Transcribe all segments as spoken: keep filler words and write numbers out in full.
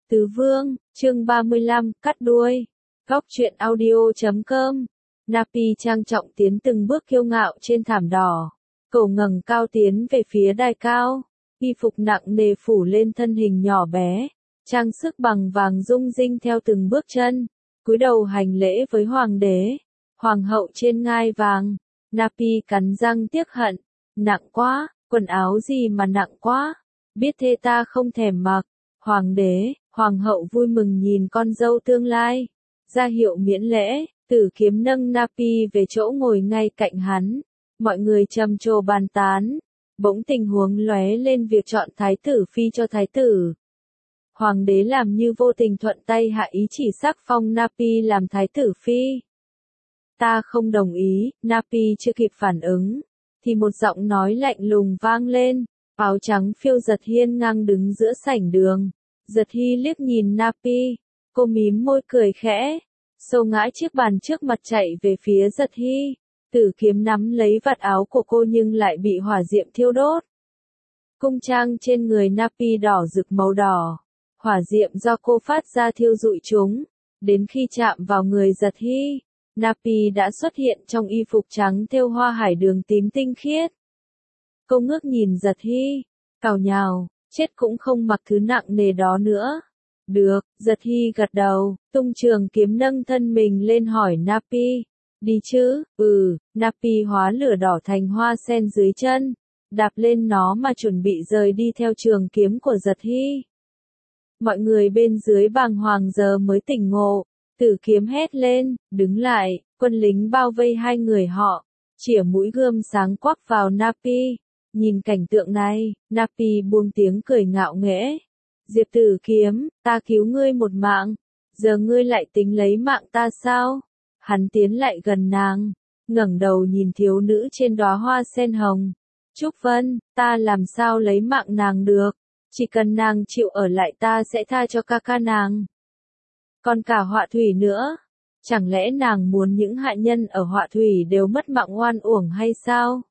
Tứ Vương, chương ba mươi lăm, cắt đuôi. Góc truyện audio chấm com. Napi trang trọng tiến từng bước kiêu ngạo trên thảm đỏ. Cổ ngẩng cao tiến về phía đài cao. Y phục nặng nề phủ lên thân hình nhỏ bé. Trang sức bằng vàng rung rinh theo từng bước chân. Cúi đầu hành lễ với hoàng đế. Hoàng hậu trên ngai vàng. Napi cắn răng tiếc hận. Nặng quá, quần áo gì mà nặng quá. Biết thế ta không thèm mặc. Hoàng đế, hoàng hậu vui mừng nhìn con dâu tương lai. Ra hiệu miễn lễ, Tử Kiếm nâng Napi về chỗ ngồi ngay cạnh hắn. Mọi người trầm trồ bàn tán. Bỗng tình huống lóe lên việc chọn thái tử phi cho thái tử. Hoàng đế làm như vô tình thuận tay hạ ý chỉ sắc phong Napi làm thái tử phi. Ta không đồng ý, Napi chưa kịp phản ứng. Thì một giọng nói lạnh lùng vang lên. Áo trắng phiêu Giật Hiên ngang đứng giữa sảnh đường. Giật Hi liếc nhìn Napi. Cô mím môi cười khẽ. Sâu ngã chiếc bàn trước mặt chạy về phía Giật Hi. Tử Kiếm nắm lấy vạt áo của cô nhưng lại bị hỏa diệm thiêu đốt. Cung trang trên người Napi đỏ rực màu đỏ. Hỏa diệm do cô phát ra thiêu rụi chúng. Đến khi chạm vào người Giật Hi, Napi đã xuất hiện trong y phục trắng thêu hoa hải đường tím tinh khiết. Cô ngước nhìn Giật Hi, cào nhào, chết cũng không mặc thứ nặng nề đó nữa. Được, Giật Hi gật đầu, tung trường kiếm nâng thân mình lên hỏi Napi. Đi chứ, ừ, Napi hóa lửa đỏ thành hoa sen dưới chân, đạp lên nó mà chuẩn bị rời đi theo trường kiếm của Giật Hi. Mọi người bên dưới bàng hoàng giờ mới tỉnh ngộ, Tử Kiếm hét lên, đứng lại, quân lính bao vây hai người họ, chĩa mũi gươm sáng quắc vào Napi. Nhìn cảnh tượng này, Napi buông tiếng cười ngạo nghễ. Diệp Tử Kiếm, ta cứu ngươi một mạng, giờ ngươi lại tính lấy mạng ta sao? Hắn tiến lại gần nàng, ngẩng đầu nhìn thiếu nữ trên đóa hoa sen hồng. Trúc Vân, ta làm sao lấy mạng nàng được? Chỉ cần nàng chịu ở lại ta sẽ tha cho ca ca nàng. Còn cả Họa Thủy nữa, chẳng lẽ nàng muốn những hạ nhân ở Họa Thủy đều mất mạng oan uổng hay sao?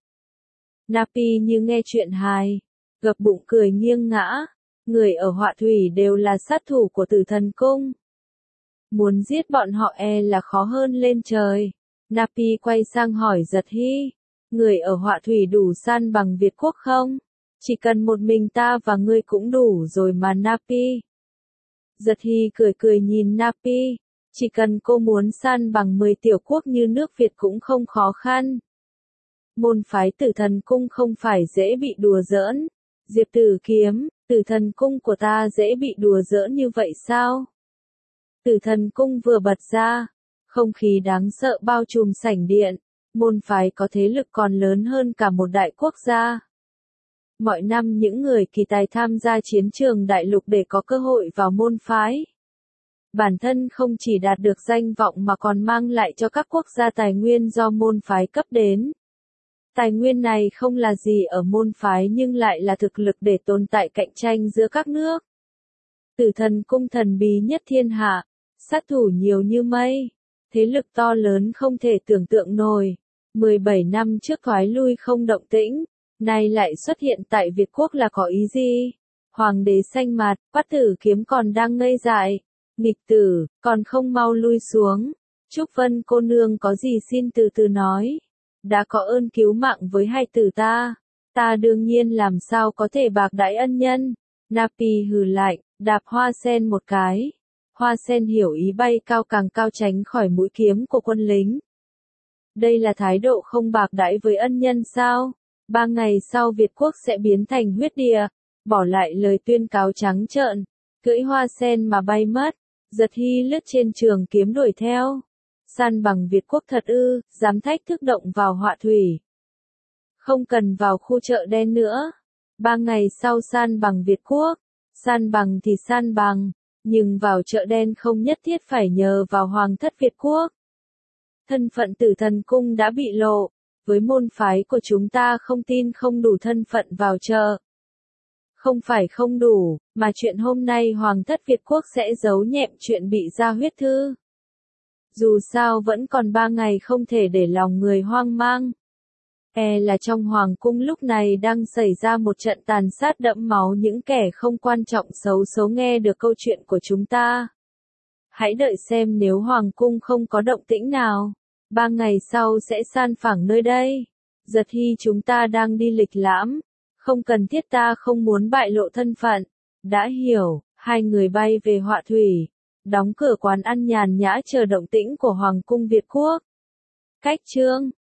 Napi như nghe chuyện hài, gập bụng cười nghiêng ngã, người ở Họa Thủy đều là sát thủ của Tử Thần Cung. Muốn giết bọn họ e là khó hơn lên trời. Napi quay sang hỏi Giật Hi, người ở Họa Thủy đủ san bằng Việt Quốc không? Chỉ cần một mình ta và ngươi cũng đủ rồi mà Napi. Giật Hi cười cười nhìn Napi, chỉ cần cô muốn san bằng mười tiểu quốc như nước Việt cũng không khó khăn. Môn phái Tử Thần Cung không phải dễ bị đùa giỡn. Diệp Tử Kiếm, Tử Thần Cung của ta dễ bị đùa giỡn như vậy sao? Tử Thần Cung vừa bật ra, không khí đáng sợ bao trùm sảnh điện, môn phái có thế lực còn lớn hơn cả một đại quốc gia. Mọi năm những người kỳ tài tham gia chiến trường đại lục để có cơ hội vào môn phái. Bản thân không chỉ đạt được danh vọng mà còn mang lại cho các quốc gia tài nguyên do môn phái cấp đến. Tài nguyên này không là gì ở môn phái nhưng lại là thực lực để tồn tại cạnh tranh giữa các nước. Tử Thần Cung thần bí nhất thiên hạ, sát thủ nhiều như mây, thế lực to lớn không thể tưởng tượng nổi. mười bảy năm trước thoái lui không động tĩnh, nay lại xuất hiện tại Việt Quốc là có ý gì? Hoàng đế xanh mặt, Bắt Tử Kiếm còn đang ngây dại. Nghịch tử, còn không mau lui xuống. Trúc Vân cô nương có gì xin từ từ nói. Đã có ơn cứu mạng với hai tử ta, ta đương nhiên làm sao có thể bạc đãi ân nhân. Napi hừ lạnh, đạp hoa sen một cái. Hoa sen hiểu ý bay cao càng cao tránh khỏi mũi kiếm của quân lính. Đây là thái độ không bạc đãi với ân nhân sao? Ba ngày sau Việt Quốc sẽ biến thành huyết địa, bỏ lại lời tuyên cáo trắng trợn, cưỡi hoa sen mà bay mất. Giật Hi lướt trên trường kiếm đuổi theo. San bằng Việt Quốc thật ư, dám thách thức động vào Họa Thủy. Không cần vào khu chợ đen nữa. Ba ngày sau san bằng Việt Quốc. San bằng thì san bằng, nhưng vào chợ đen không nhất thiết phải nhờ vào Hoàng thất Việt Quốc. Thân phận Tử Thần Cung đã bị lộ, với môn phái của chúng ta không tin không đủ thân phận vào chợ. Không phải không đủ, mà chuyện hôm nay Hoàng thất Việt Quốc sẽ giấu nhẹm chuyện bị ra huyết thư. Dù sao vẫn còn ba ngày không thể để lòng người hoang mang. E là trong hoàng cung lúc này đang xảy ra một trận tàn sát đẫm máu, những kẻ không quan trọng xấu số nghe được câu chuyện của chúng ta. Hãy đợi xem nếu hoàng cung không có động tĩnh nào. Ba ngày sau sẽ san phẳng nơi đây. Giật Hy, chúng ta đang đi lịch lãm. Không cần thiết, ta không muốn bại lộ thân phận. Đã hiểu. Hai người bay về Họa Thủy. Đóng cửa quán ăn nhàn nhã chờ động tĩnh của hoàng cung Việt Quốc. Cách chương